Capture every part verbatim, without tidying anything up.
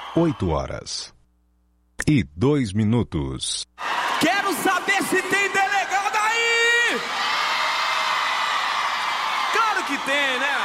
oito horas e dois minutos. Quero saber se tem delegado aí! Claro que tem, né?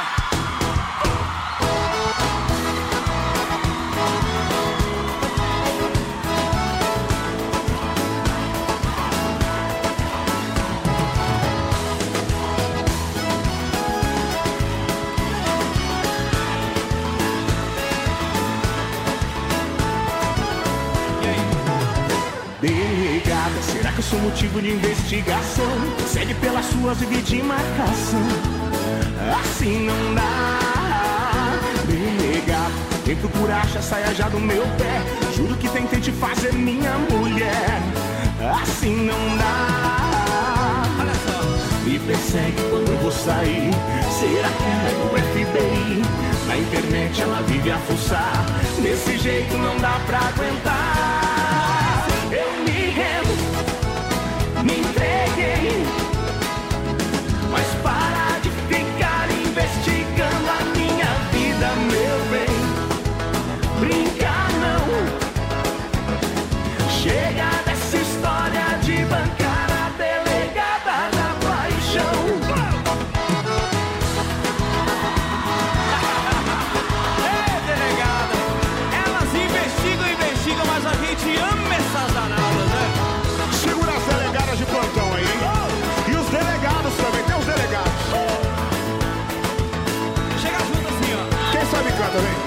Delegada, será que eu sou motivo de investigação? Segue pelas suas e de marcação. Assim não dá. Delegada, quem procura acha saia já do meu pé. Juro que tentei te fazer minha mulher. Assim não dá. Olha só. Me persegue quando eu vou sair. Será que ela é do F B I? Na internet ela vive a fuçar. Desse jeito não dá pra aguentar. Eu me rendo, me entreguei, mas para de ficar investigando a minha vida, meu bem. Brincar não. Chega dessa história de bancar a delegada da paixão. Ei, delegada, elas investigam, investigam, mas a gente ama essas danadas, né? Segura as delegadas de plantão aí, hein? E os delegados também, tem os delegados. Chega junto assim, ó. Quem sabe canta, vem.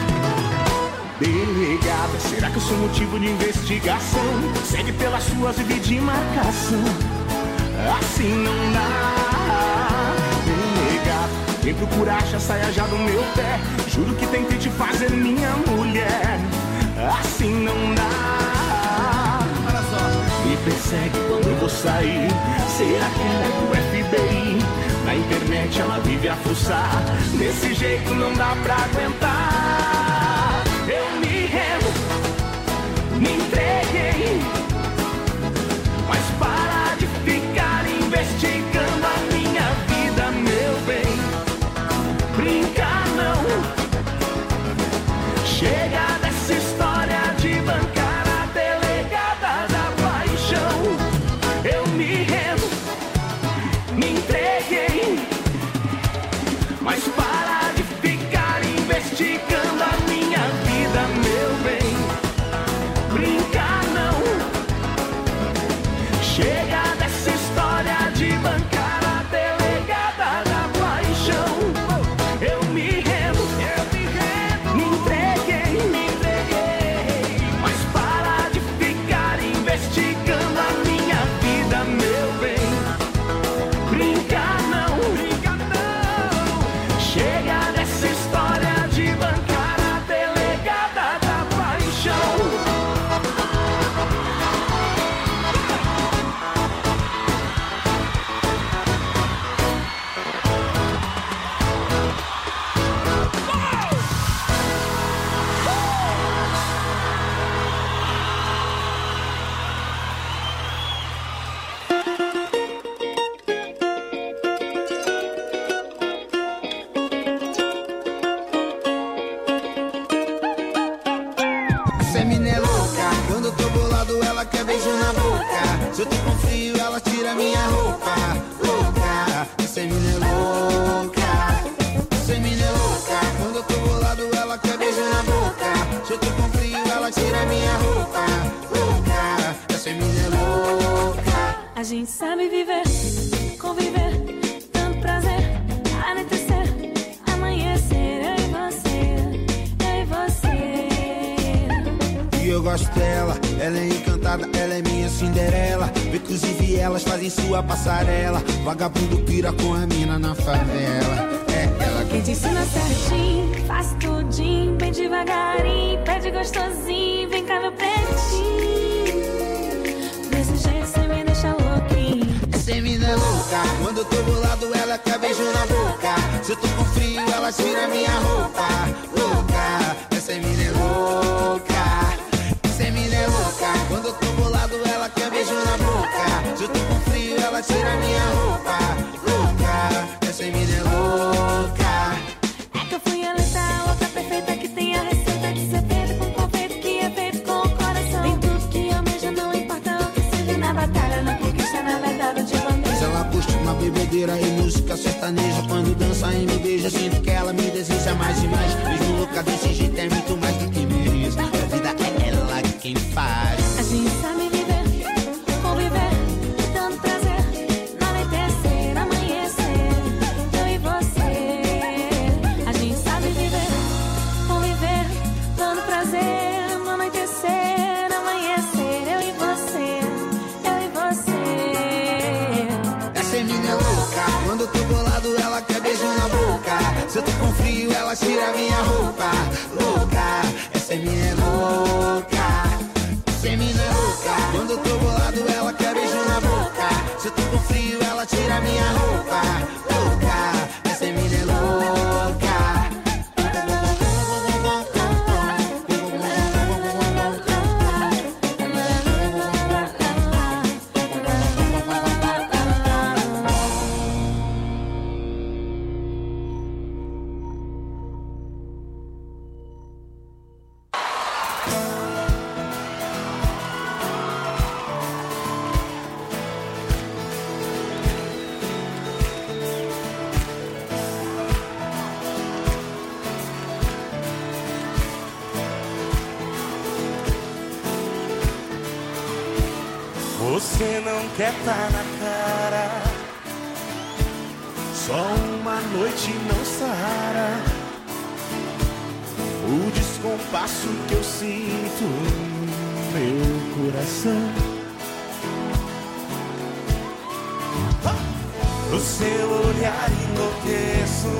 Delegada, será que eu sou motivo de investigação? Segue pelas suas e de marcação. Assim não dá. Delegada, quem procura acha saia já do meu pé. Juro que tentei te fazer minha mulher. Assim não dá. Olha só. Me persegue quando eu vou sair. Será que ela é do F B I? Na internet ela vive a fuçar. Desse jeito não dá pra aguentar. Eu me rendo, me entreguei, mas para de ficar investigando a minha vida, meu bem. Brincar não. Chega dessa história de bancar a delegada da paixão. Eu me rendo, me entreguei, mas para de ficar investigando a minha vida, meu bem. Brincar não. Chega dessa história de bancar a delegada da paixão. Eu me rendo, eu me rendo, me entreguei, me entreguei, mas para de ficar investigando a minha vida, meu bem. Brincar não, brincar não. Chega dessa história de bancar a delegada da paixão. Essa mina é louca, quando eu tô bolado ela quer beijo na boca. Se eu tô com frio ela tira minha roupa. Louca, essa mina é louca. Essa mina é louca, quando eu tô bolado ela quer beijo na boca. Se eu tô com frio ela tira minha roupa. Louca, essa mina é louca. A gente sabe viver, conviver, tanto prazer, anoitecer, amanhecer, eu e você, eu e você. E eu gosto dela, ela é encantada, ela é minha Cinderela. Inclusive elas fazem sua passarela. Vagabundo pira com a mina na favela. É ela Quem te ensina certinho, faz tudinho, bem devagarinho, pede gostosinho, vem cá meu pretinho. Desse jeito cê me deixa louquinho. Essa mina é louca, quando eu tô bolado ela quer beijo na boca. Se eu tô com frio ela tira minha roupa. Louca, essa mina é louca. Essa mina é louca, quando eu tô bolado ela quer beijo na boca. Se eu tô com frio ela tira minha roupa. Louca, essa mina é louca. É que eu fui a letra louca perfeita que tem a receita de ser feita com anoitecer, amanhecer, eu e você, eu e você. Essa menina é louca, quando eu tô bolado ela quer beijo na boca. Se eu tô com frio ela tira minha roupa. Louca, essa menina é louca. Essa menina é louca, quando eu tô bolado ela quer beijo na boca. Se eu tô com frio ela tira minha roupa. Louca, essa menina é louca. Você não quer tá na cara, só uma noite não sara o descompasso que eu sinto no meu coração. No seu olhar enlouqueço,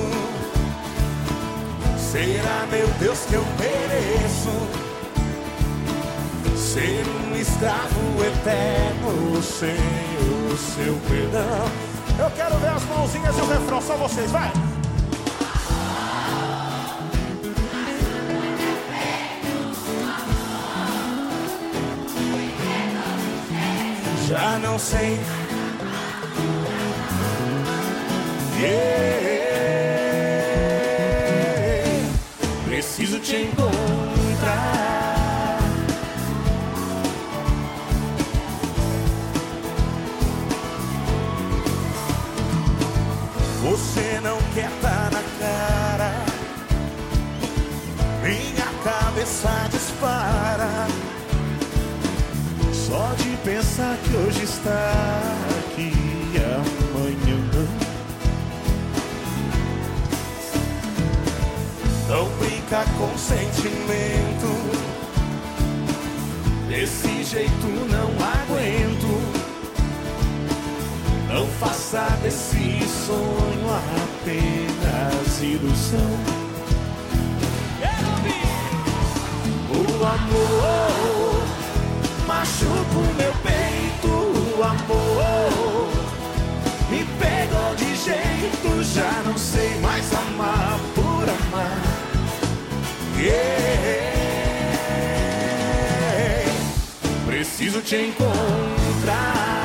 será, meu Deus, que eu mereço ser um escravo eterno sem o seu perdão? Eu quero ver as mãozinhas e o refrão, só vocês, vai! Já não sei. Yeah. Preciso te encontrar. Você não quer tá na cara, minha cabeça dispara só de pensar que hoje está aqui e amanhã não. Não brinca com sentimento, desse jeito não aguento. Não faça desse sonho apenas ilusão. O amor machuca o meu peito, o amor me pegou de jeito, já não sei mais amar por amar. Yeah. Preciso te encontrar.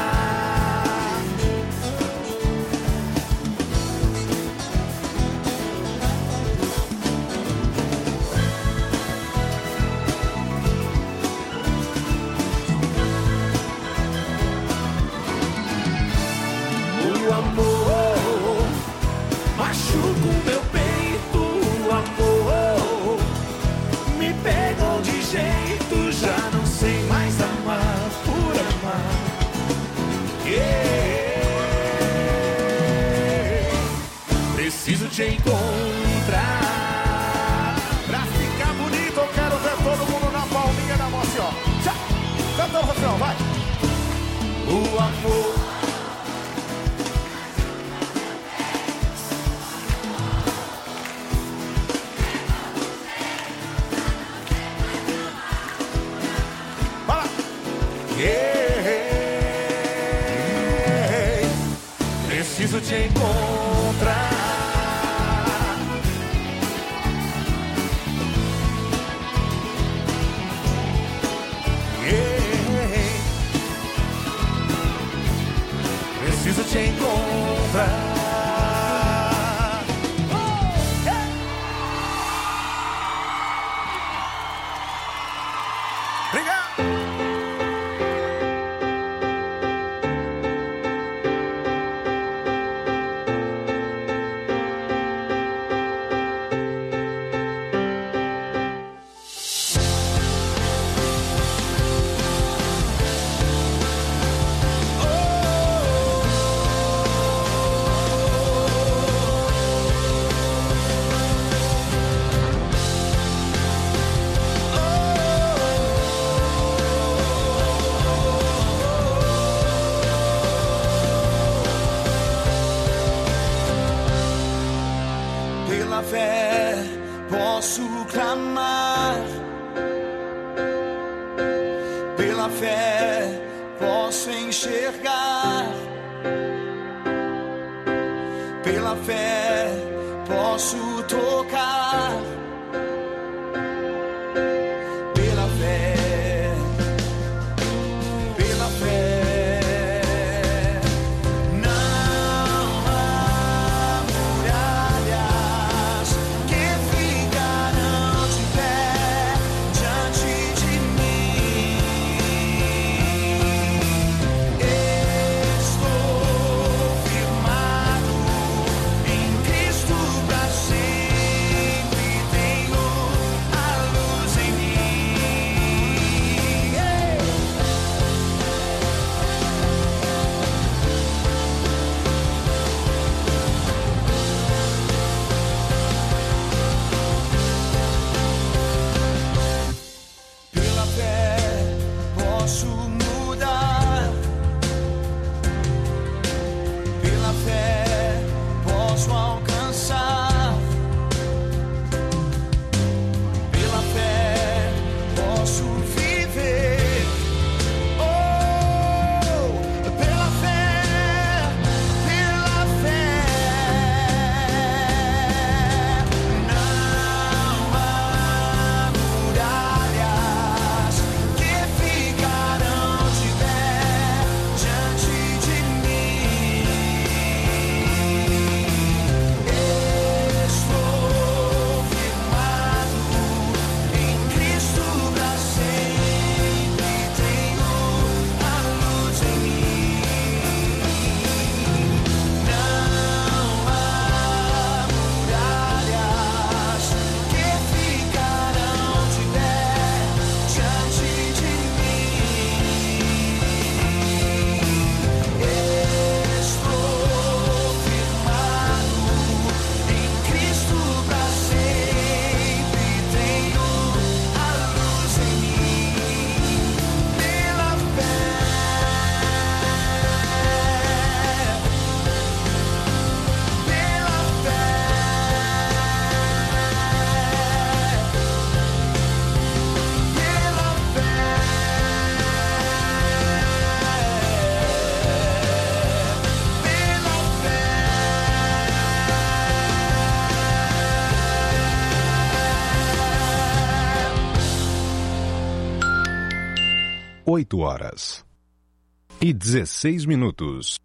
O amor machuca o meu peito, o amor me pegou de jeito, já não sei mais amar por amar. Yeah. Preciso te encontrar. Pra ficar bonito eu quero ver todo mundo na palminha da mão assim, ó. Já, canta o refrão, vai. O amor. Yeah. Preciso te encontrar. Yeah. Preciso te encontrar. clamar. Pela fé posso enxergar. Pela fé posso tocar. Pela fé, pela fé. Oito horas e dezesseis minutos.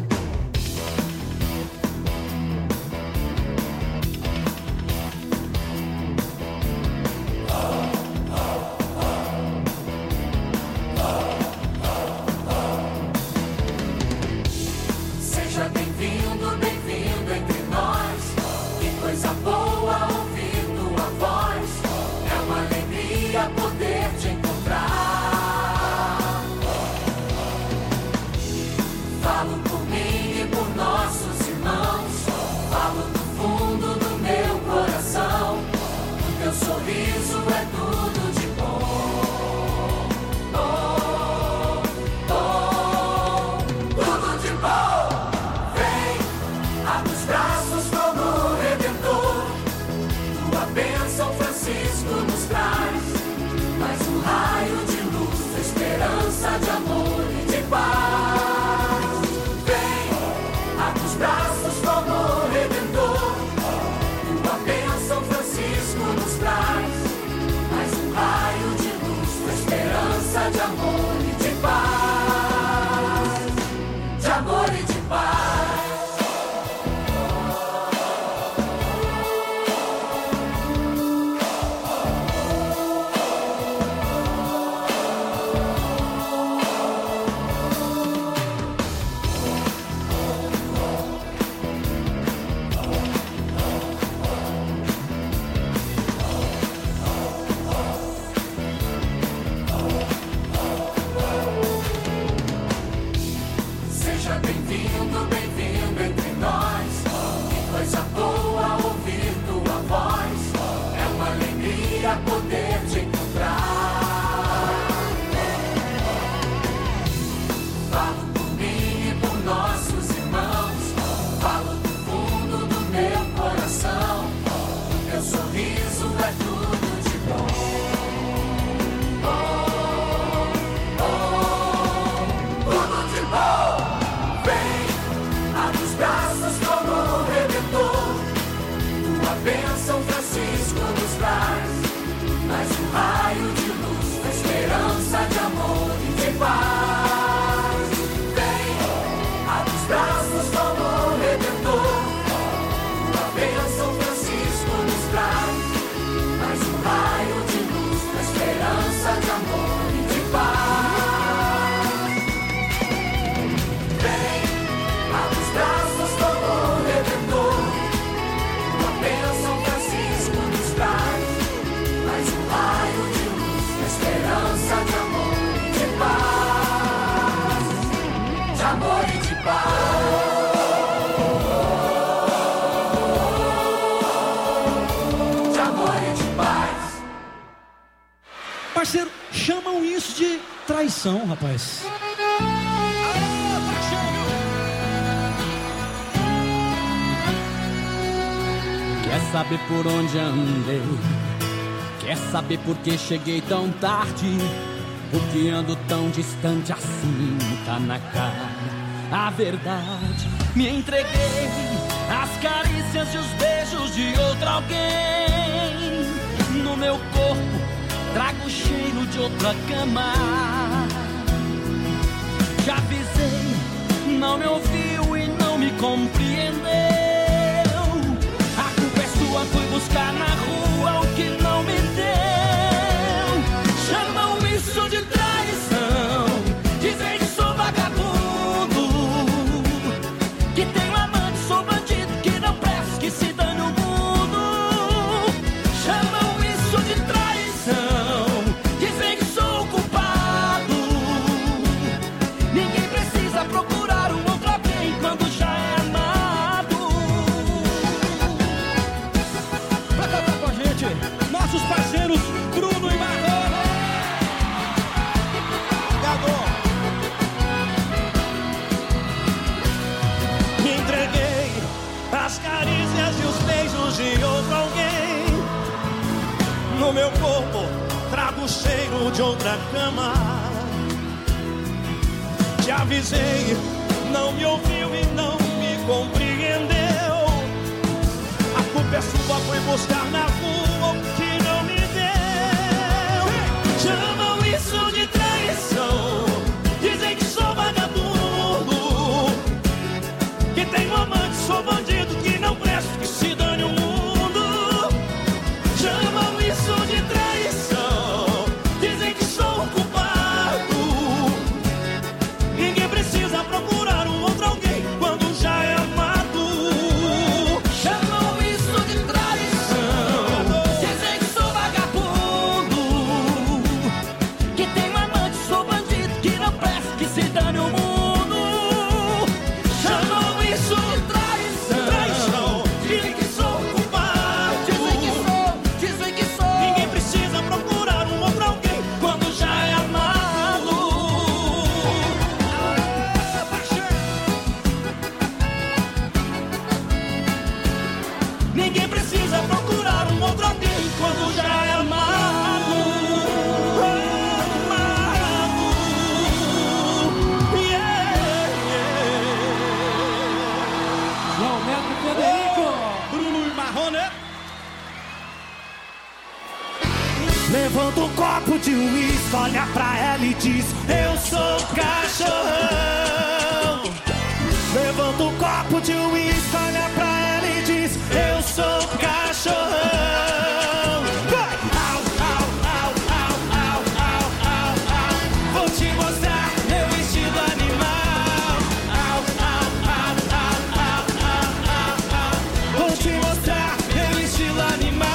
Seja bem-vindo, bem-vindo entre nós. Que coisa boa ouvir tua voz. É uma alegria poder te encontrar. Falo por mim e por nossos irmãos. Falo do fundo do meu coração. O teu sorriso é tudo de bom. Oh, oh, tudo de bom. Vem, abre os braços como o Redentor. Tua bênção, Francisco, nos traz. Mais um raio de luz, esperança, de amor e de paz. Vem, abre os braços como o Redentor. Tua bênção, Francisco, nos traz. Mais um raio de luz, esperança, de amor e de paz. De amor e de paz. Parceiro, chamam isso de traição, rapaz. Quer saber por onde andei? Quer saber por que cheguei tão tarde? Por que ando tão distante assim? Tá na cara a verdade. Me entreguei às carícias e os beijos de outro alguém. No meu corpo trago o cheiro de outra cama. Já avisei, não me ouviu e não me compreendeu. Fui buscar na rua o que não me deu. Chamam isso de traição. Dizem que sou vagabundo, que tenho amante, sou bandido, que não presto, que se dane o mundo. Chamam isso de traição. Dizem que sou culpado. Ninguém precisa procurar um outro alguém quando já é amado. Nossos parceiros Bruno e Marrone. Me entreguei às carícias e os beijos de outro alguém. No meu corpo trago o cheiro de outra cama. Te avisei, não me ouviu e não me compreendeu. A culpa é sua, foi buscar na rua o que não me deu. Chamam isso de traição. Dizem que sou vagabundo, que tenho amante, sou bandido, que não presto, que se dane o mundo. Chamam isso de traição. Dizem que sou culpado. Ninguém precisa procurar um outro alguém quando já é amado. Levanta um copo de uísque, olha pra ela e diz: eu sou cachorrão. Levanta um copo de uísque, olha pra ela e diz: eu sou cachorrão. Vai! Au, au, au, au, au, au, au, au. Vou te mostrar meu estilo animal. Au, au, au, au, au, au, au, au. Vou te mostrar meu estilo animal.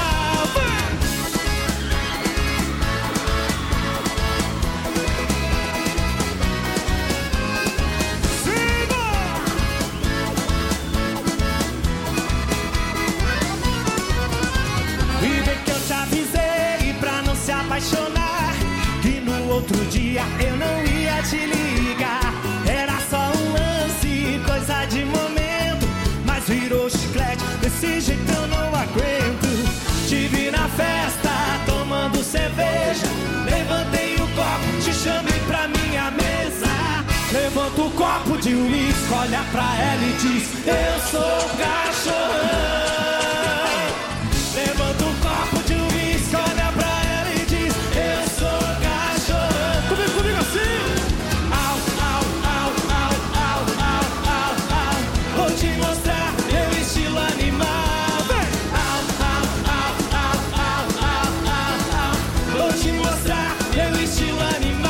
Apaixonar, que no outro dia eu não ia te ligar. Era só um lance, coisa de momento, mas virou chiclete, desse jeito eu não aguento. Te vi na festa, tomando cerveja, levantei o copo, te chamei pra minha mesa. Levanta o copo de uísque, olha pra ela e diz: eu sou cachorrão. Levanta o copo de uísque, olha pra ela e diz: eu sou cachorrão. Comigo, comigo assim. Au, au, au, au, au, au, au, au. Vou te mostrar meu estilo animal. Vem. Au, au, au, au, au, au, au, au. Vou te mostrar meu estilo animal.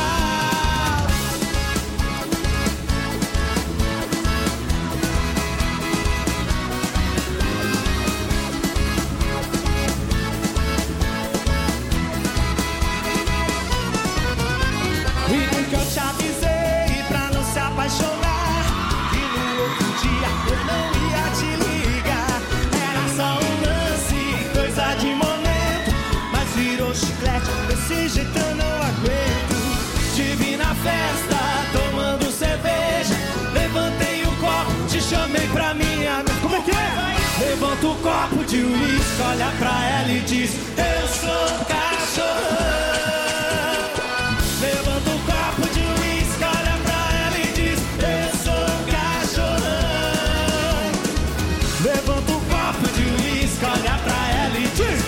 Levanta o copo de uísque, olha pra ela e diz: eu sou cachorrão. Levanta o copo de uísque, olha pra ela e diz: eu sou cachorrão. Levanta o copo de uísque, olha pra ela e diz: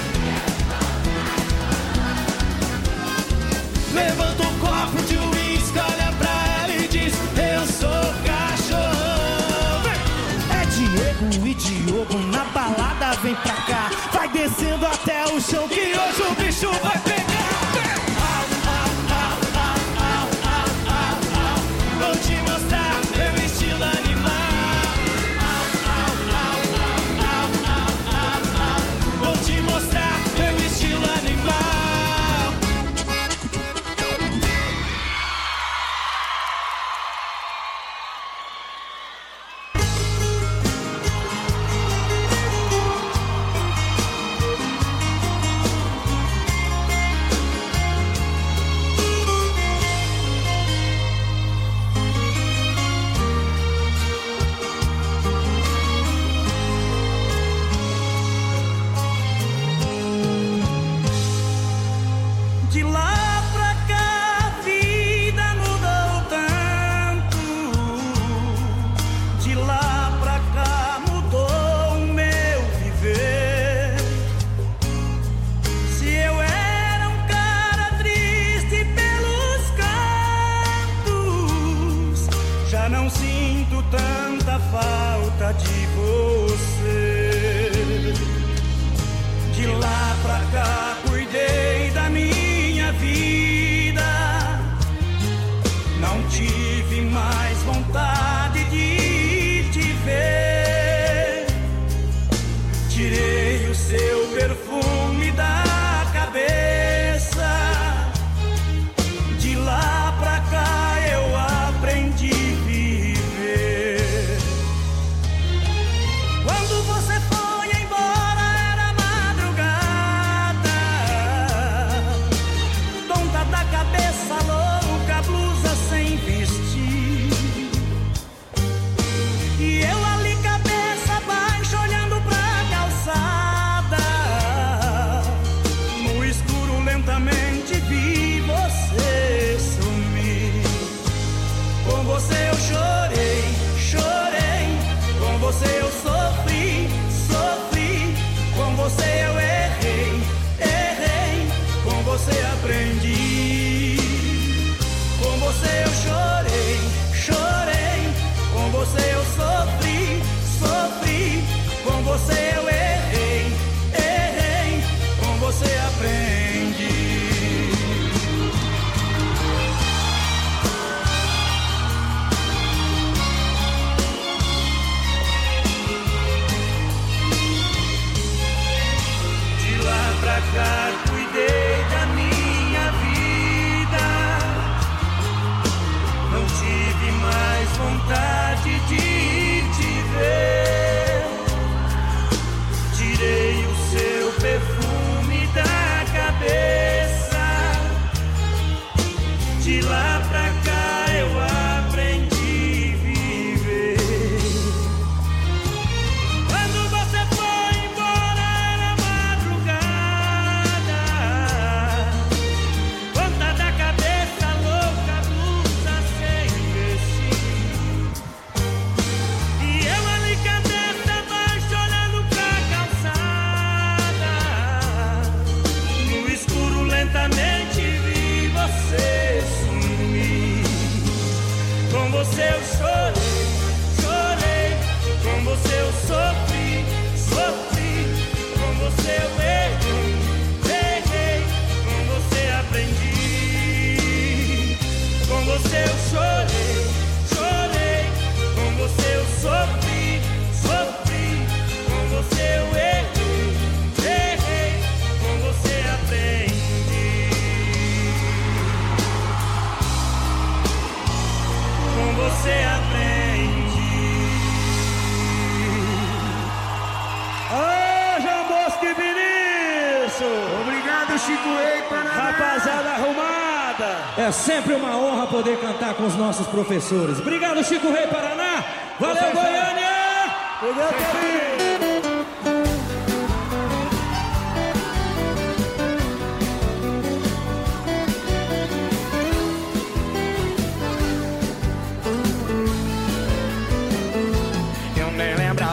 levanta o copo de uísque, olha pra ela e diz: eu sou cachorrão. É Diego e Diogo na balada, vem pra cá. Vai descendo até o chão que hoje o bicho vai pegar. Vou te mostrar meu estilo animal. Vou te mostrar meu estilo animal. De lá pra cá a vida mudou tanto. De lá pra cá mudou o meu viver. Se eu era um cara triste pelos cantos, já não sinto tanta falta de você. De lá pra cá cuidei da minha vida, não tive mais vontade de te ver. Tirei o seu perfume da cabeça. De lá pra cá eu aprendi a viver. Quando você foi embora era madrugada, tonta da cabeça louca, blusa sem vestir. E eu ali cabeça baixa olhando pra calçada. No escuro lentamente vi você sumir. Com você eu chorei, chorei. Com você eu sofri, sofri. Com você eu errei, errei. Com você aprendi. Com você eu chorei, chorei. Com você eu sofri, sofri. Com você eu errei, errei. Com você aprendi. De lá pra cá cuidei da minha vida, não tive mais vontade de te ver. Tirei o seu perfume da cabeça. De lá pra cá eu aprendi a viver. Quando você foi embora era madrugada, ponta da cabeça louca, blusa sem vestir. E eu ali cabeça baixa olhando pra calçada. No escuro lentamente vi você sumir. Com você eu chorei, chorei. Com você eu sofri, sofri. Com você eu errei, errei. Com você aprendi. Com você eu chorei, chorei. Com você eu sofri, sofri. Com você eu errei, errei. Com você aprendi. Com você aprendi. Ô, João Bosco e Vinícius! Obrigado, Chico Rei, Paraná! Rapaziada arrumada! É sempre uma honra poder cantar com os nossos professores. Obrigado, Chico Rei, Paraná! Valeu, Goiânia! Obrigado,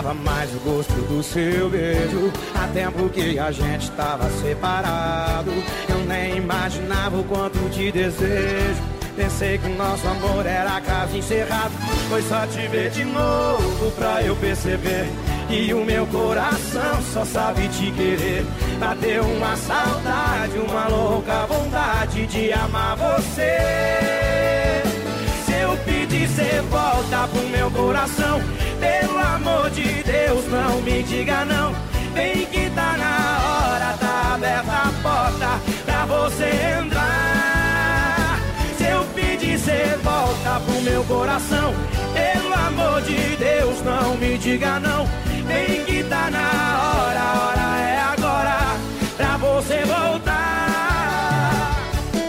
lembrava mais o gosto do seu beijo. Há tempo que a gente tava separado. Eu nem imaginava o quanto te desejo. Pensei que o nosso amor era caso encerrado. Foi só te ver de novo pra eu perceber que o meu coração só sabe te querer. Bateu uma saudade, uma louca vontade de amar você. Se eu pedir, cê volta pro meu coração. Pelo amor de Deus, não me diga não. Vem que tá na hora, tá aberta a porta pra você entrar. Se eu pedir, cê volta pro meu coração. Pelo amor de Deus, não me diga não. Vem que tá na hora, a hora é agora pra você voltar.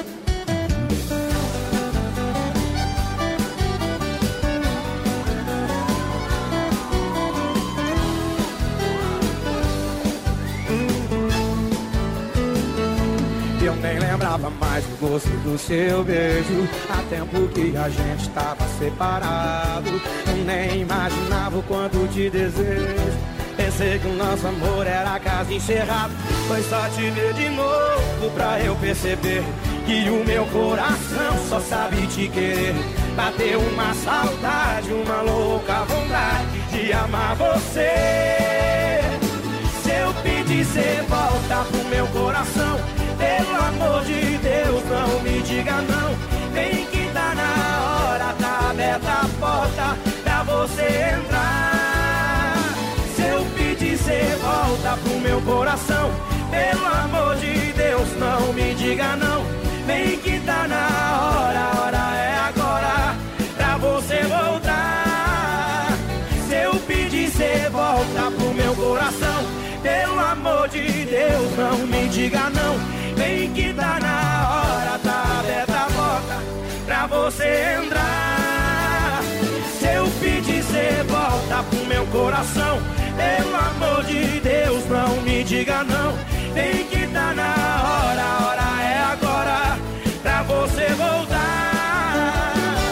Eu nem lembrava mais o gosto do seu beijo. Há tempo que a gente tava separado. Eu nem imaginava o quanto te desejo. Pensei que o nosso amor era caso encerrado. Foi só te ver de novo pra eu perceber que o meu coração só sabe te querer. Bateu uma saudade, uma louca vontade de amar você. Se eu pedir, cê volta pro meu coração. Pelo amor de Deus, não me diga não. Vem que tá na hora, tá aberta a porta pra você entrar. Se eu pedir, cê volta pro meu coração. Pelo amor de Deus, não me diga não. Vem que tá na hora, a hora é agora pra você voltar. Se eu pedir, cê volta pro meu coração. Pelo amor de Deus, não me diga não. Vem que tá na hora, tá aberta a porta pra você entrar. Se eu pedir, cê volta pro meu coração. Pelo amor de Deus, não me diga não. Vem que tá na hora, a hora é agora pra você voltar.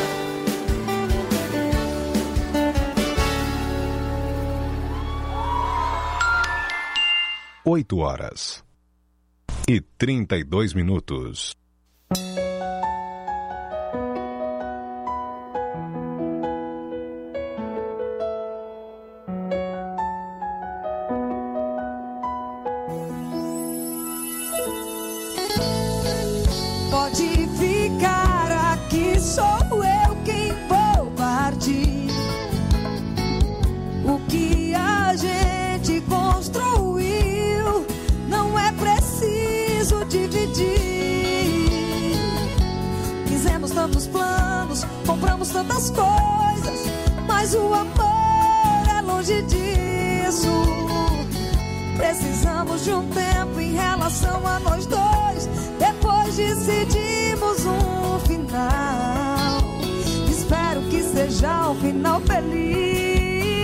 Oito horas e trinta e dois minutos. Pode ficar aqui, sou eu quem vou partir. O que a gente construiu não é preciso dividir. Fizemos tantos planos, compramos tantas coisas, mas o amor é longe disso. Precisamos de um tempo em relação a nós dois. Depois decidimos um final. Espero que seja um final feliz.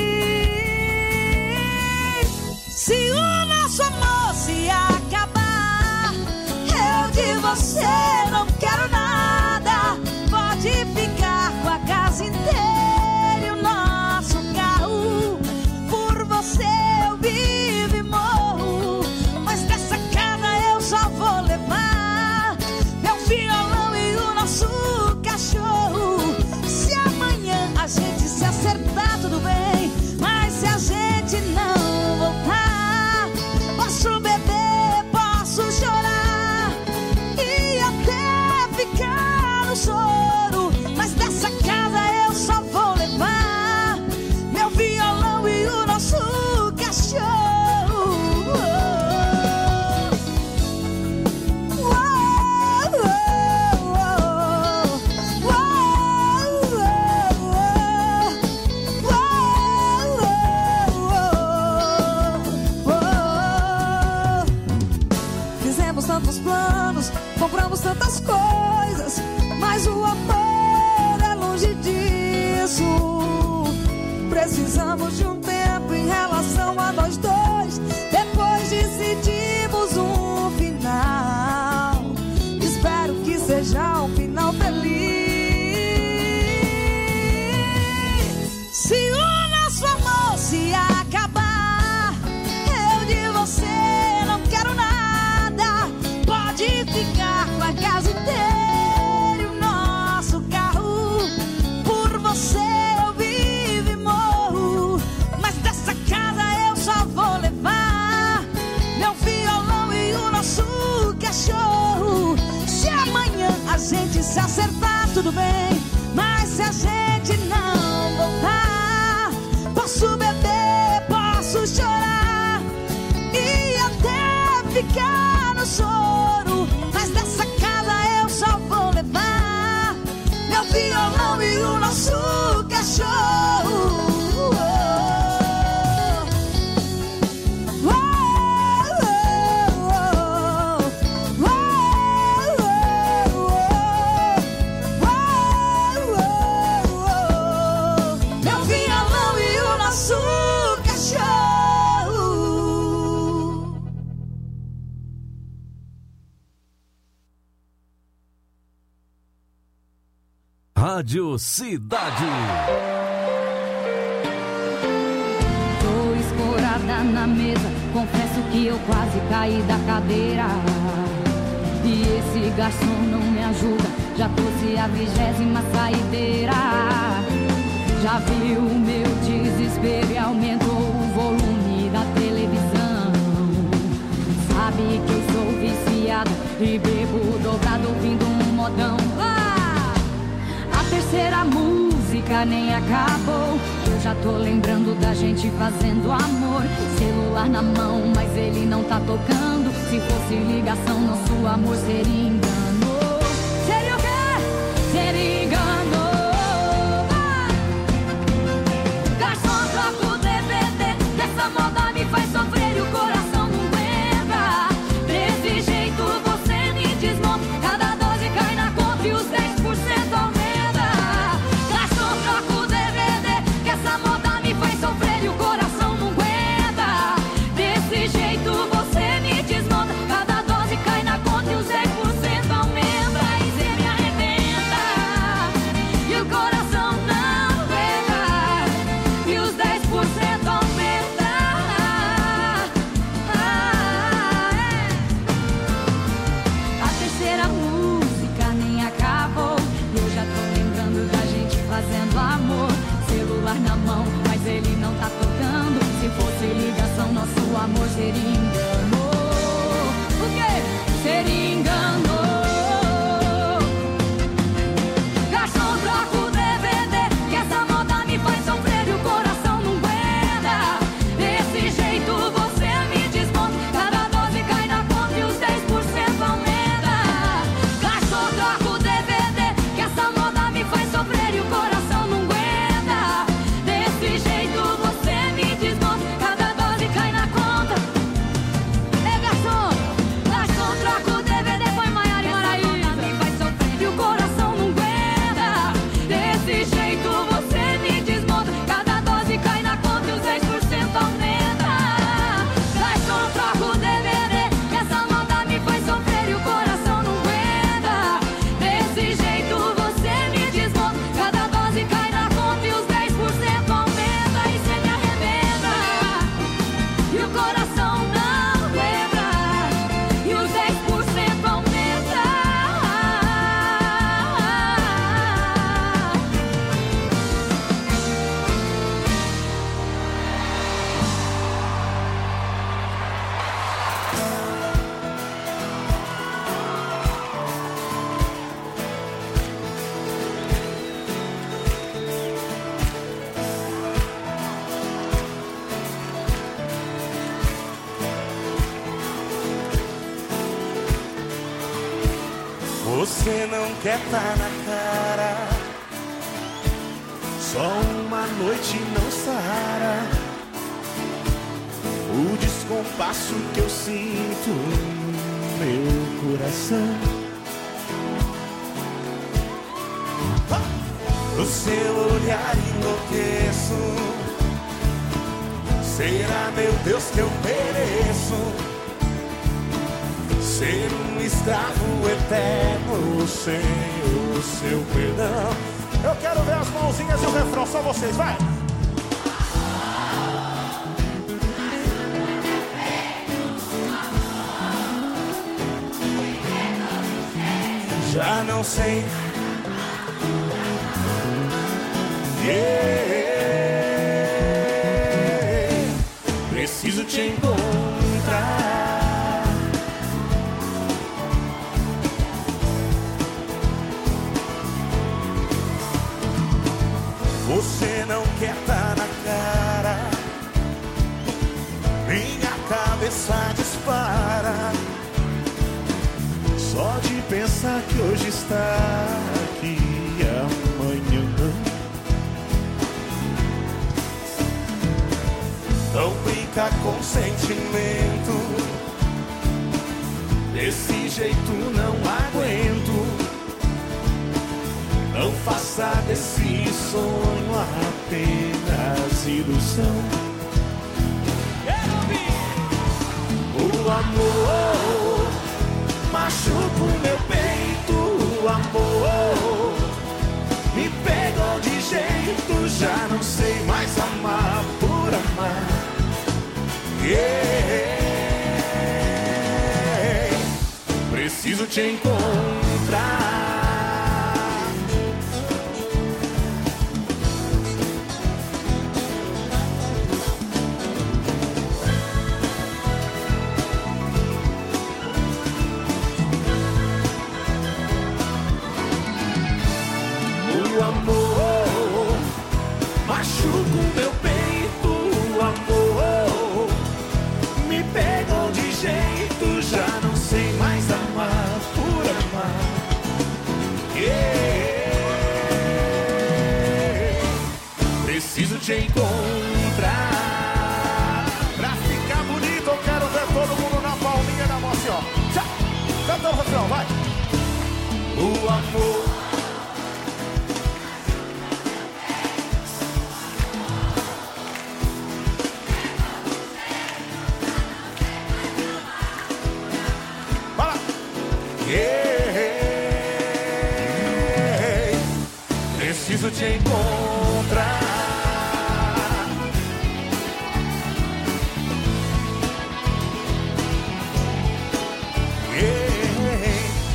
Se o nosso amor se acabar, eu de você não quero nada. Pode ficar com a casa inteira e o nosso carro. Por você eu vivo e morro, mas dessa casa eu só vou levar meu violão e o nosso cachorro. Se amanhã a gente se acertar, tudo bem, mas se a gente não voltar, posso beber, posso chorar e até ficar no choro, mas dessa casa eu só vou levar meu violão e o nosso cachorro. Fizemos tantos planos, compramos tantas coisas, mas o amor é longe disso. Precisamos de um tempo em relação a nós dois. Depois decidimos um final. Espero que seja um final feliz. Se o nosso amor se acaba, tudo bem. Mas se a gente não voltar, posso beber, posso chorar e até ficar no choro, mas dessa casa eu só vou levar meu violão e o nosso cachorro. Rádio Cidade. Tô escorada na mesa, confesso que eu quase caí da cadeira. E esse garçom não me ajuda, já trouxe a vigésima saideira. Já viu o meu desespero e aumentou o volume da televisão. Sabe que eu sou viciada e bebo dobrado ouvindo um modão. A terceira música nem acabou, eu já tô lembrando da gente fazendo amor. Celular na mão, mas ele não tá tocando. Se fosse ligação, nosso amor seria engano. Seria o quê? Seria engano. Ah! Garçom, troca o D V D, que essa moda me faz sofrer e o coração não aguenta. Desse jeito você me desmonta, cada doze cai na conta e os dez por cento aumenta. Sofrer e o coração não aguenta. Desse jeito você me desmonta, cada dose cai na conta e os dez por cento aumenta. E cê me arrebenta e o coração não aguenta, e os dez por cento aumenta. Ah, é. A terceira música nem acabou, eu já tô lembrando da gente fazendo amor. Celular na mão, mas ele não tá tocando. Se fosse ligação, nosso amor seria engano. O quê? Seria engano. Garçom, troca o D V D, que essa moda me faz sofrer e o coração não aguenta. Desse jeito você me desmonta, cada dose cai na conta e os dez por cento aumenta. Garçom, troca o D V D, que essa moda me faz sofrer e o coração não aguenta. Desse jeito você me desmonta, cada dose cai na conta. É garçom, garçom, troca o D V D, põe Maiara e Maraísa. Me faz sofrer e o coração não aguenta. Desse jeito você me desmonta, cada dose cai na conta e os dez por cento aumenta. Garçom, troca o D V D, que essa moda me faz sofrer e o coração não aguenta. Desse jeito você me desmonta, cada dose cai na conta e os dez por cento aumenta. E cê me arrebenta e o coração não aguenta, e os dez por cento aumenta. Você não quer tá na cara, só uma noite não sara o descompasso que eu sinto no meu coração. No seu olhar enlouqueço, será, meu Deus, que eu mereço ser um escravo eterno sem o seu perdão? Eu quero ver as mãozinhas e o refrão, só vocês, vai! Já não sei. Yeah. Preciso te encontrar. Você não quer tá na cara, minha cabeça dispara. Só de pensar que hoje está aqui e amanhã não. Não brinca com sentimento, desse jeito não aguento. Não faça desse sonho apenas ilusão. O amor machuca o meu peito, o amor me pegou de jeito, já não sei mais amar por amar. Yeah. Preciso te encontrar. O amor machuca o meu peito, o amor me pegou de jeito, já não sei mais amar por amar. Yeah. Preciso te encontrar. Pra ficar bonito eu quero ver todo mundo na palminha da mão assim, ó. Tchau. Canta o refrão, vai. O amor. Yeah. Preciso te encontrar. Yeah.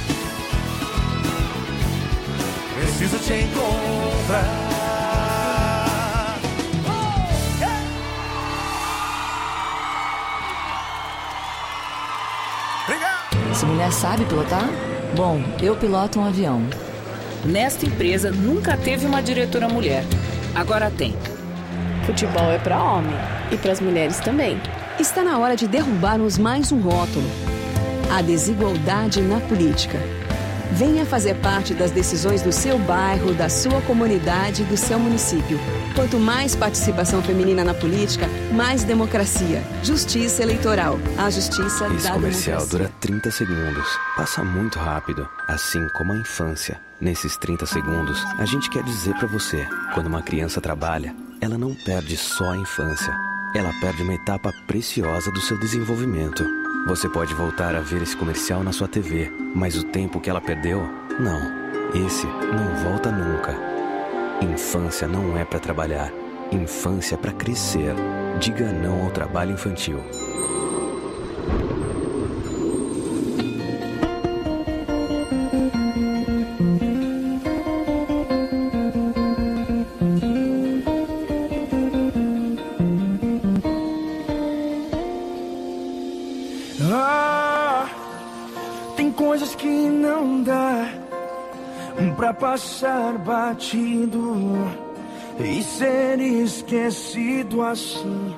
Preciso te encontrar. Essa mulher sabe pilotar? Bom, eu piloto um avião. Nesta empresa nunca teve uma diretora mulher. Agora tem. Futebol é para homem e para as mulheres também. Está na hora de derrubarmos mais um rótulo: a desigualdade na política. Venha fazer parte das decisões do seu bairro, da sua comunidade e do seu município. Quanto mais participação feminina na política, mais democracia. Justiça eleitoral. A justiça Esse da comercial democracia. dura trinta segundos. Passa muito rápido, assim como a infância. Nesses trinta segundos, a gente quer dizer pra você: quando uma criança trabalha, ela não perde só a infância. Ela perde uma etapa preciosa do seu desenvolvimento. Você pode voltar a ver esse comercial na sua T V, mas o tempo que ela perdeu, não. Esse não volta nunca. Infância não é pra trabalhar. Infância é pra crescer. Diga não ao trabalho infantil. Ah, tem coisas que não dá pra passar batido e ser esquecido assim.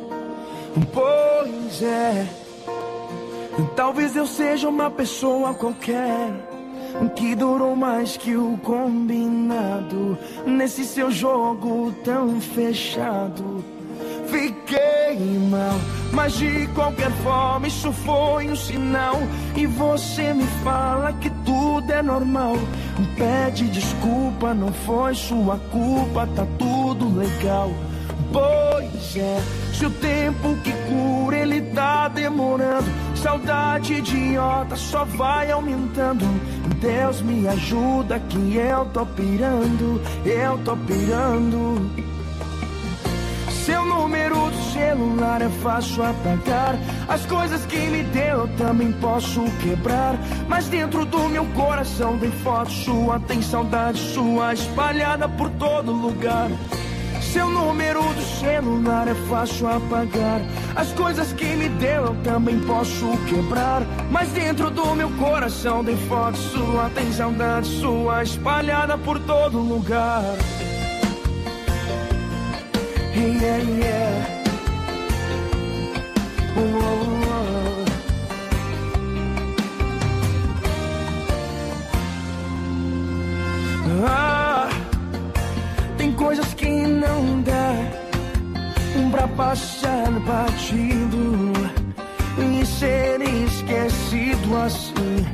Pois é, talvez eu seja uma pessoa qualquer que durou mais que o combinado nesse seu jogo tão fechado. Fiquei mal, mas de qualquer forma isso foi um sinal. E você me fala que tudo é normal. Pede desculpa, não foi sua culpa, tá tudo legal. Pois é, se o tempo que cura ele tá demorando, saudade idiota só vai aumentando. Deus me ajuda que eu tô pirando, eu tô pirando. Seu número do celular é fácil apagar. As coisas que me deu eu também posso quebrar. Mas dentro do meu coração tem foto sua, tem saudade sua espalhada por todo lugar. Seu número do celular é fácil apagar. As coisas que me deu eu também posso quebrar. Mas dentro do meu coração tem foto sua, tem saudade sua espalhada por todo lugar. Yeah, yeah. Oh, oh, oh. Ah, tem coisas que não dá pra passar batido e ser esquecido assim.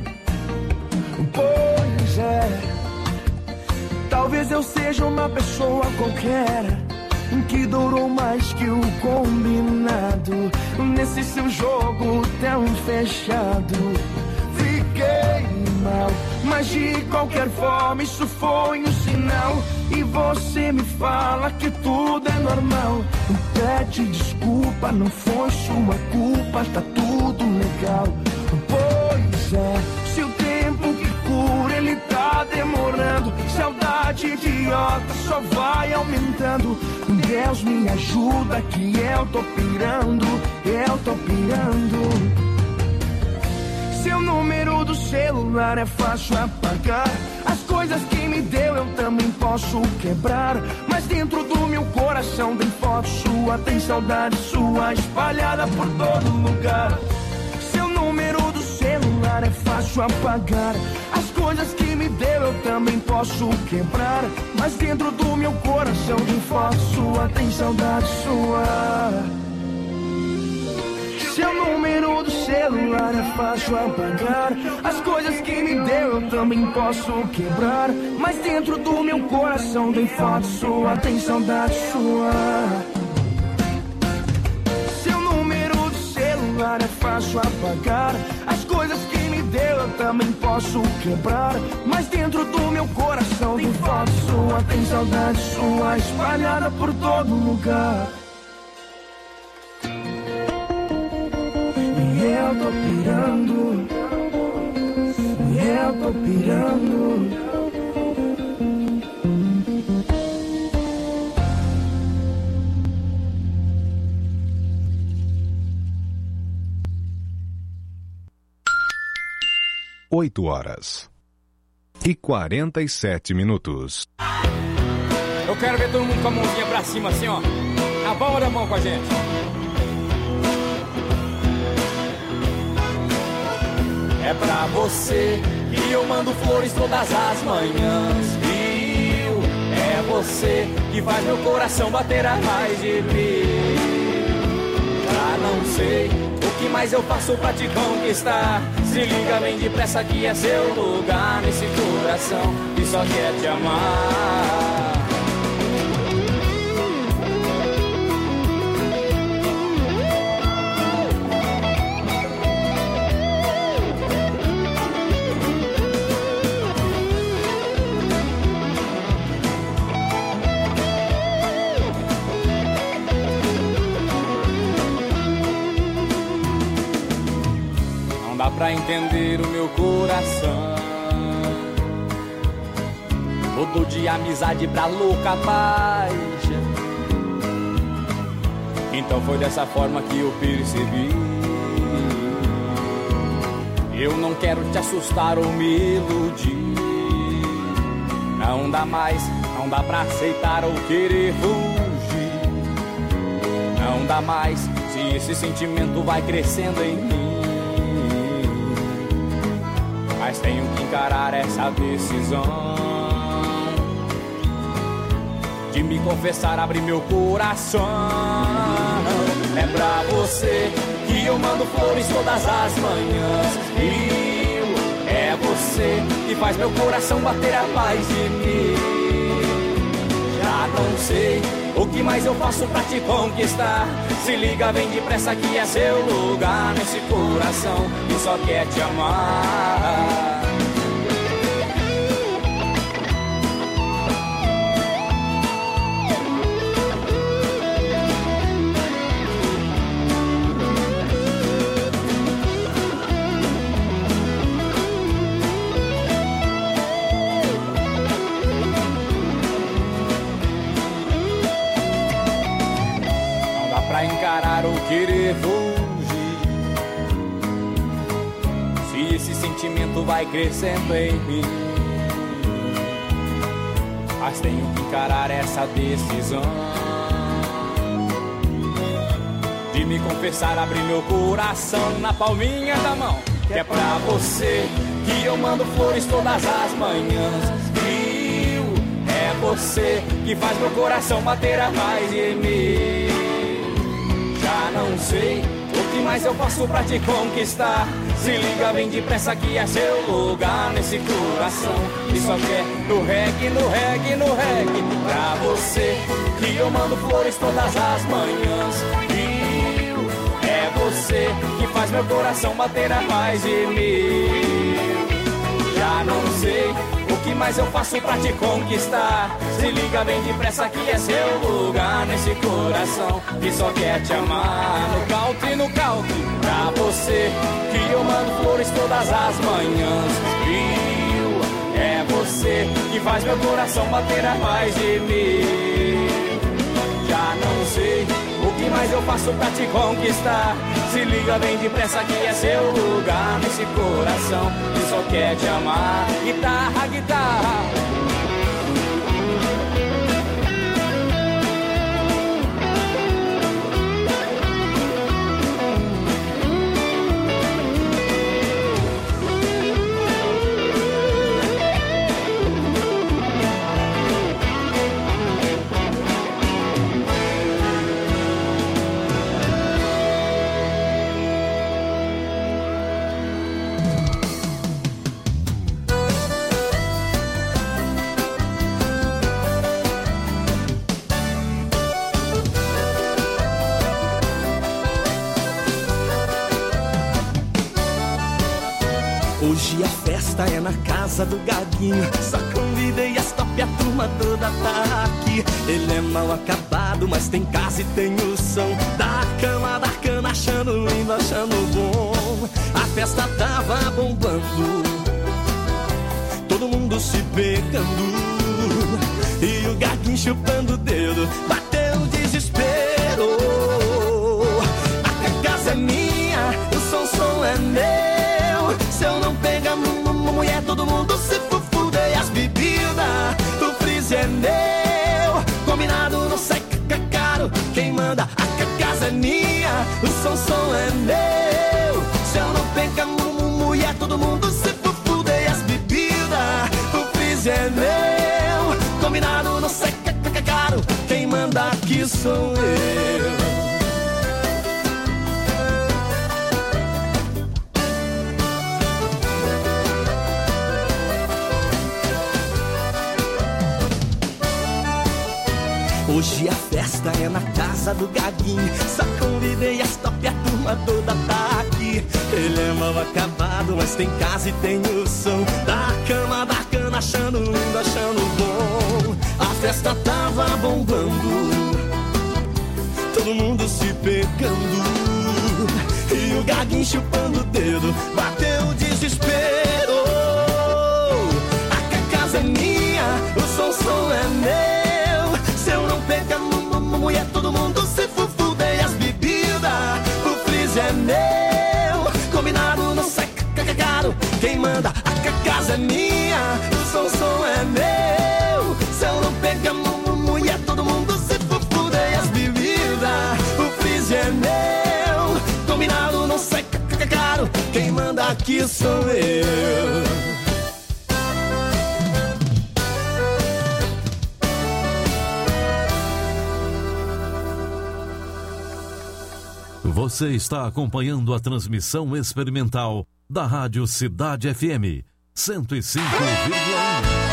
Pois é, talvez eu seja uma pessoa qualquer que durou mais que o combinado nesse seu jogo tão fechado. Fiquei mal, mas de qualquer forma isso foi um sinal. E você me fala que tudo é normal. Pede desculpa, não foi sua culpa, tá tudo legal. Pois é, se o tempo que cura ele tá demorando, saudade idiota só vai aumentando. Deus me ajuda que eu tô pirando, eu tô pirando. Seu número do celular é fácil apagar. As coisas que me deu eu também posso quebrar. Mas dentro do meu coração tem foto sua, tem saudade sua espalhada por todo lugar. Seu número do celular é fácil apagar. As coisas que me deu eu também posso quebrar. Mas dentro do meu coração tem foto sua, tem saudade sua. Seu número do celular é fácil apagar. As coisas que me deu eu também posso quebrar. Mas dentro do meu coração tem foto sua, tem saudade sua. Seu número do celular é fácil apagar. As coisas que me deu eu também posso quebrar. Mas dentro do meu coração tem foto sua, tem saudade sua espalhada por todo lugar. Eu tô pirando, eu tô pirando. Oito horas e quarenta e sete minutos. Eu quero ver todo mundo com a mãozinha pra cima assim, ó. A palma da mão com a gente. É pra você que eu mando flores todas as manhãs. Rio, é você que faz meu coração bater a mais de mil. Já não sei o que mais eu faço pra te conquistar. Se liga bem depressa que é seu lugar nesse coração que só quer te amar. Dá pra entender o meu coração. Mudou de amizade pra louca paixão. Então foi dessa forma que eu percebi. Eu não quero te assustar ou me iludir. Não dá mais, não dá pra aceitar ou querer fugir. Não dá mais, se esse sentimento vai crescendo em mim. Mas tenho que encarar essa decisão de me confessar, abrir meu coração. É pra você que eu mando flores todas as manhãs. E eu, é você que faz meu coração bater a paz de mim. Já não sei o que mais eu faço pra te conquistar. Se liga bem depressa que é seu lugar nesse coração que só quer te amar. Encarar ou querer fugir. Se esse sentimento vai crescendo em mim, mas tenho que encarar essa decisão de me confessar, abrir meu coração na palminha da mão. Que é pra você que eu mando flores todas as manhãs. Viu? É você que faz meu coração bater a mais em mim. Já não sei o que mais eu faço pra te conquistar. Se liga bem depressa que é seu lugar nesse coração que só quer no reggae, no reggae, no reggae. Pra você que eu mando flores todas as manhãs. Viu? É você que faz meu coração bater a mais em mim. Já não sei o que mais eu faço pra te conquistar. Se liga bem depressa que é seu lugar nesse coração que só quer te amar. No country, no country. Pra você que eu mando flores todas as manhãs. Viu? É você que faz meu coração bater a mais de mim. Já não sei o que mais eu faço pra te conquistar. Se liga bem depressa que é seu lugar nesse coração que só quer te amar. Guitarra, guitarra. Hoje a festa é na casa do Gaguinho. Só convidei as top, a turma toda tá aqui. Ele é mal acabado, mas tem casa e tem o som da cama, da cana, achando lindo, achando bom. A festa tava bombando, todo mundo se pegando, e o Gaguinho chupando o dedo, bateu o desespero. A casa é minha, o som, som é meu. Se eu não pegar mulher, todo mundo se fufuda. E as bebidas, o freezer é meu. Combinado não sai caro. Quem manda, a casa é minha. O som, som é meu. Se eu não pegar mulher, todo mundo se fufuda. E as bebidas, o freezer é meu. Combinado não sai caro. Quem manda aqui sou eu. Hoje a festa é na casa do Gaguinho. Só convidei as top, a turma toda tá aqui. Ele é mal acabado, mas tem casa e tem o som da cama, da cana, achando lindo, achando bom. A festa tava bombando, todo mundo se pegando, e o Gaguinho chupando o dedo, bateu o desespero. A casa é minha, o som, som é meu. Se eu não pegar mulher, todo mundo se fufuda. E as bebidas, o freezer é meu. Combinado não sai caro. Quem manda, a casa é minha. O som, som é meu. Se eu não pegar mulher, todo mundo se fufuda. E as bebidas, o freezer é meu. Combinado não sai caro. Quem manda aqui sou eu. Você está acompanhando a transmissão experimental da Rádio Cidade F M cento e cinco vírgula um.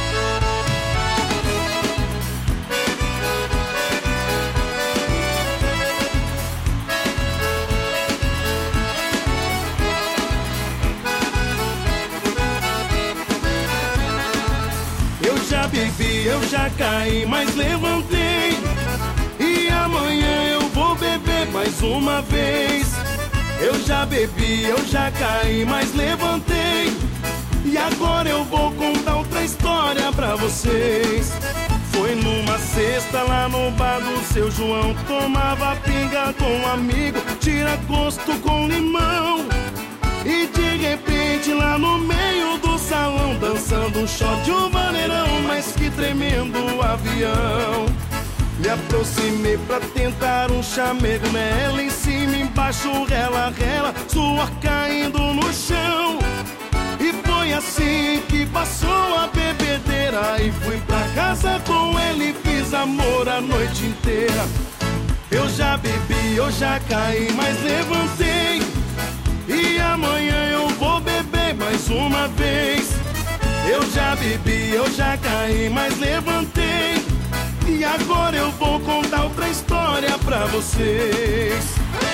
Eu já bebi, eu já caí, mas levantei. E amanhã eu vou beber mais uma vez. Eu já bebi, eu já caí, mas levantei. E agora eu vou contar outra história pra vocês. Foi numa sexta lá no bar do seu João. Tomava pinga com um amigo, tira gosto com limão. E de repente lá no meio do salão, dançando um shot de um maneirão, mas que tremendo avião. Me aproximei pra tentar um chamego nela. Em cima, embaixo, rela, rela, suor caindo no chão. E foi assim que passou a bebedeira. E fui pra casa com ele, fiz amor a noite inteira. Eu já bebi, eu já caí, mas levantei. E amanhã eu vou beber mais uma vez. Eu já bebi, eu já caí, mas levantei. E agora eu vou contar outra história pra vocês.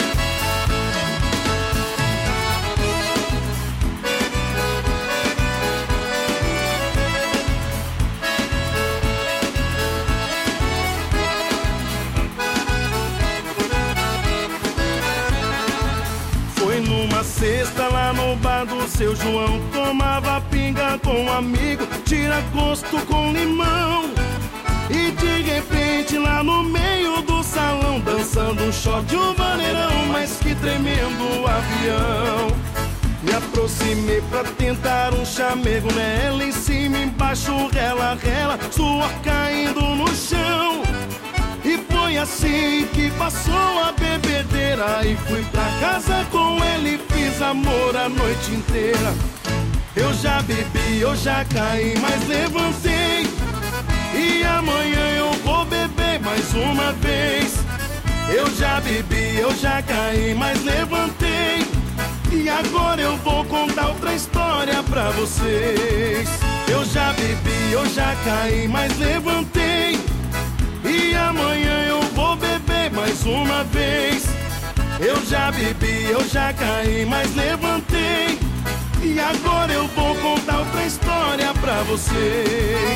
Foi numa sexta lá no bar do seu João. Tomava pinga com um amigo, tira gosto com limão. E de repente lá no meio do salão, dançando um shot de um vaneirão, mas que tremendo avião. Me aproximei pra tentar um chamego nela. Em cima, embaixo, rela, rela, suor caindo no chão. E foi assim que passou a bebedeira. E fui pra casa com ele, fiz amor a noite inteira. Eu já bebi, eu já caí, mas levantei. E amanhã eu vou beber mais uma vez. Eu já bebi, eu já caí, mas levantei. E agora eu vou contar outra história pra vocês. Eu já bebi, eu já caí, mas levantei. E amanhã eu vou beber mais uma vez. Eu já bebi, eu já caí, mas levantei. E agora eu vou contar outra história pra vocês.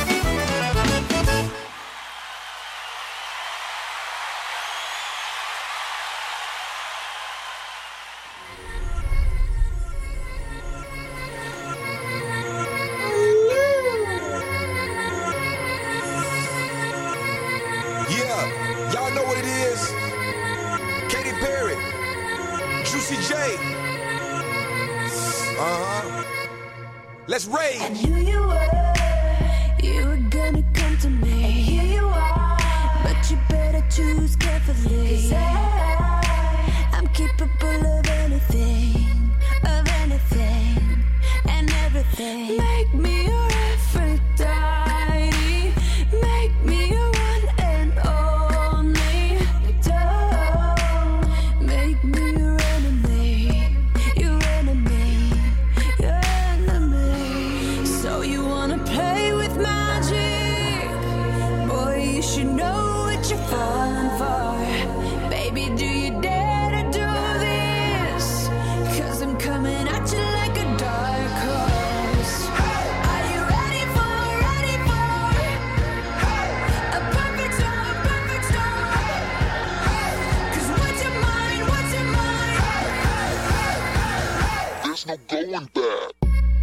Let's rage. I knew you were, you were gonna come to me. And here you are, but you better choose carefully. 'Cause I, I'm capable of anything, of anything, and everything. Make me your Aphrodite, make me your one and only. Don't make me your enemy, your enemy, your enemy. So you wanna play with magic? Boy, you should know what you're falling for. Baby, do you dare to do this? 'Cause I'm coming at you like a dark horse. Are you ready for, ready for a perfect storm, perfect storm? 'Cause what's your mind, what's your mind? There's no going back.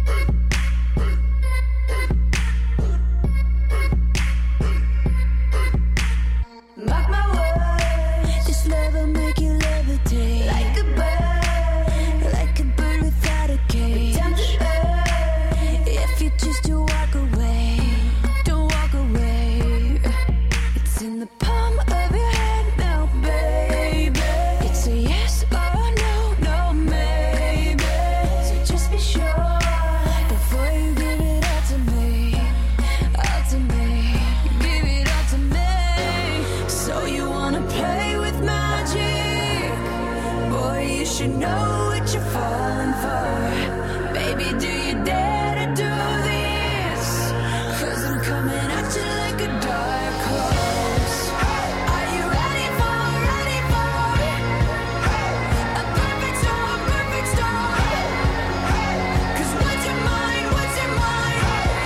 Mark my words, this love will make you levitate. Like a bird, like a bird without a cage. Down to earth, if you choose to walk away, don't walk away. It's in the palm of your hand now, baby. It's a yes or no, no maybe. So just be sure before you give it all to me, all to me, give it all to me. So you wanna play with magic? Boy, you should know what you're falling for. Baby, do you dare to do this? 'Cause I'm coming at you like a dark horse. Are you ready for, ready for a perfect storm, perfect storm? 'Cause what's your mind, what's your mind?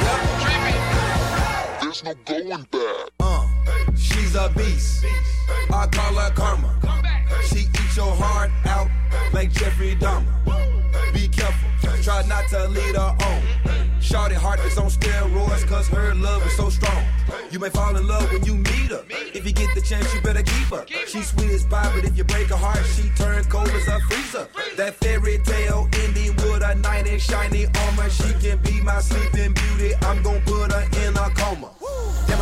There's no going back. Uh, she's a beast. I call her karma. She eats your heart out like Jeffrey Dahmer. Be careful, try not to lead her on. Shorty heart is on steroids, 'cause her love is so strong. You may fall in love when you meet her. If you get the chance, you better keep her. She's sweet as pie, but if you break her heart, she turn cold as a freezer. That fairy tale ending with a knight in shiny armor. She can be my sleeping beauty. I'm gon' put her in a coma.